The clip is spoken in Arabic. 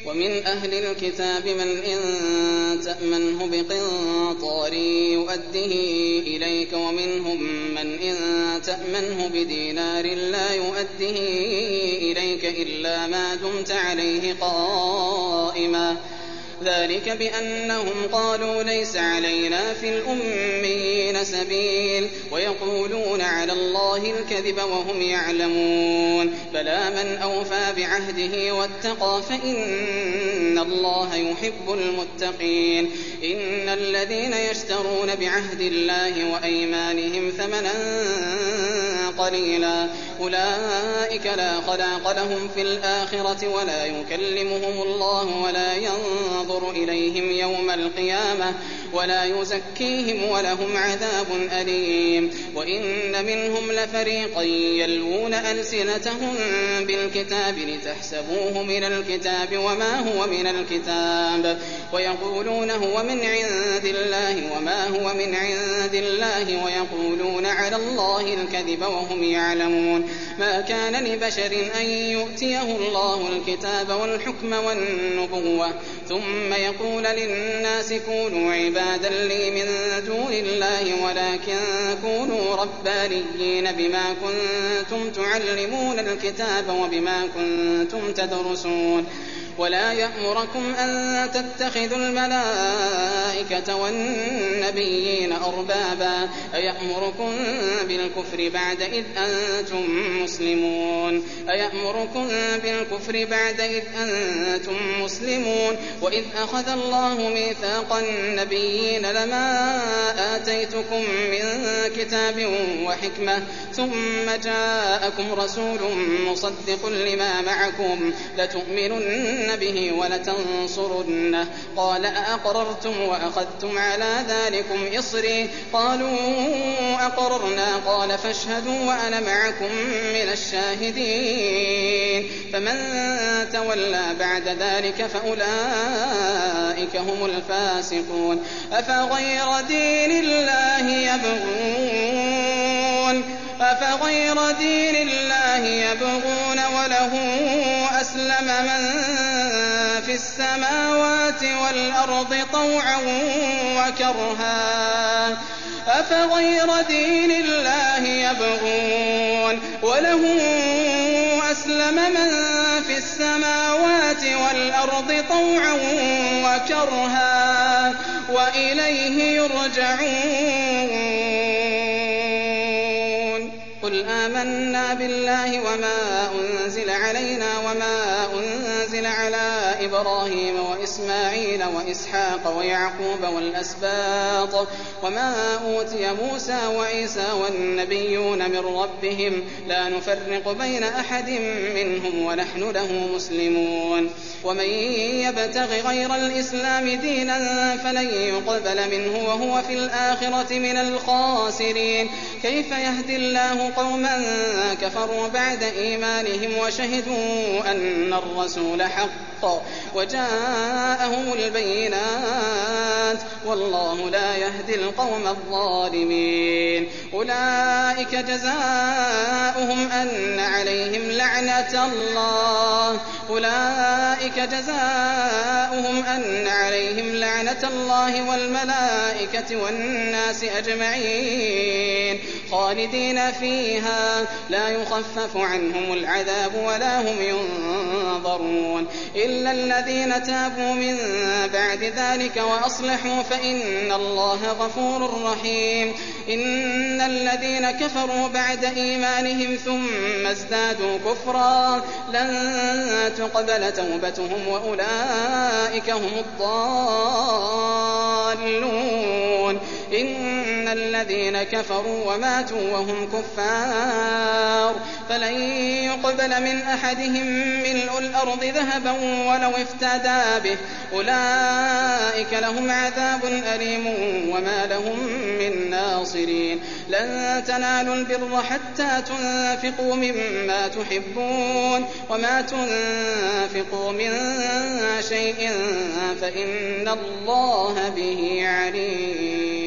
ومن أهل الكتاب من إن تأمنه بقنطار يؤده إليك ومنهم من إن تأمنه بدينار لا يؤده إليك إلا ما دمت عليه قائما ذلك بأنهم قالوا ليس علينا في الأميين سبيل ويقولون على الله الكذب وهم يعلمون بلى من أوفى بعهده واتقى فإن الله يحب المتقين إن الذين يشترون بعهد الله وأيمانهم ثمنا قليلا أولئك لا خلاق لهم في الآخرة ولا يكلمهم الله ولا ينظر إليهم يوم القيامة ولا يزكيهم ولهم عذاب أليم وإن منهم لفريقا يلوون ألسنتهم بالكتاب لتحسبوه من الكتاب وما هو من الكتاب ويقولون هو من عند الله وما هو من عند الله ويقولون على الله الكذب وهم يعلمون ما كان لبشر أن يؤتيه الله الكتاب والحكم والنبوة ثم يقول للناس كونوا عبادا لي من دون الله ولكن كونوا ربانيين بما كنتم تعلمون الكتاب وبما كنتم تدرسون ولا يأمركم أن تتخذوا الملائكة والنبيين أربابا أيأمركم بالكفر بعد إذ أنتم مسلمون وإذ أخذ الله ميثاق النبيين لما آتيتكم من كتاب وحكمة ثم جاءكم رسول مصدق لما معكم لتؤمنن به ولتنصرنه قال أأقررتم وأخذتم على ذلكم إصري قالوا أقررنا قال فاشهدوا وأنا معكم من الشاهدين فمن تولى بعد ذلك فأولئك هم الفاسقون أفغير دين الله يبغون وله أسلم من في السماوات والأرض طوعا وكرها وإليه يرجعون قل آمنا بالله وما أنزل علينا وما أنزل على إبراهيم وإسماعيل وإسحاق ويعقوب والأسباط وما أوتي موسى وعيسى والنبيون من ربهم لا نفرق بين أحد منهم ونحن له مسلمون ومن يبتغ غير الإسلام دينا فلن يقبل منه وهو في الآخرة من الخاسرين كيف يهدي الله قوما كفروا بعد إيمانهم وشهدوا أن الرسول حق وجاءهم البينات والله لا يهدي القوم الظالمين أولئك جزاؤهم أن عليهم لعنة الله والملائكة والناس أجمعين خالدين فيها لا يخفف عنهم العذاب ولا هم ينظرون إلا الذين تابوا من بعد ذلك وأصلحوا فإن الله غفور رحيم إن الذين كفروا بعد إيمانهم ثم ازدادوا كفرا لن تقبل توبتهم وأولئك هم الضالون إن الذين كفروا وماتوا وهم كفار فلن يقبل من أحدهم ملء الأرض ذهبا ولو افتدى به أولئك لهم عذاب أليم وما لهم من ناصرين لن تنالوا البر حتى تنفقوا مما تحبون وما تنفقوا من شيء فإن الله به عليم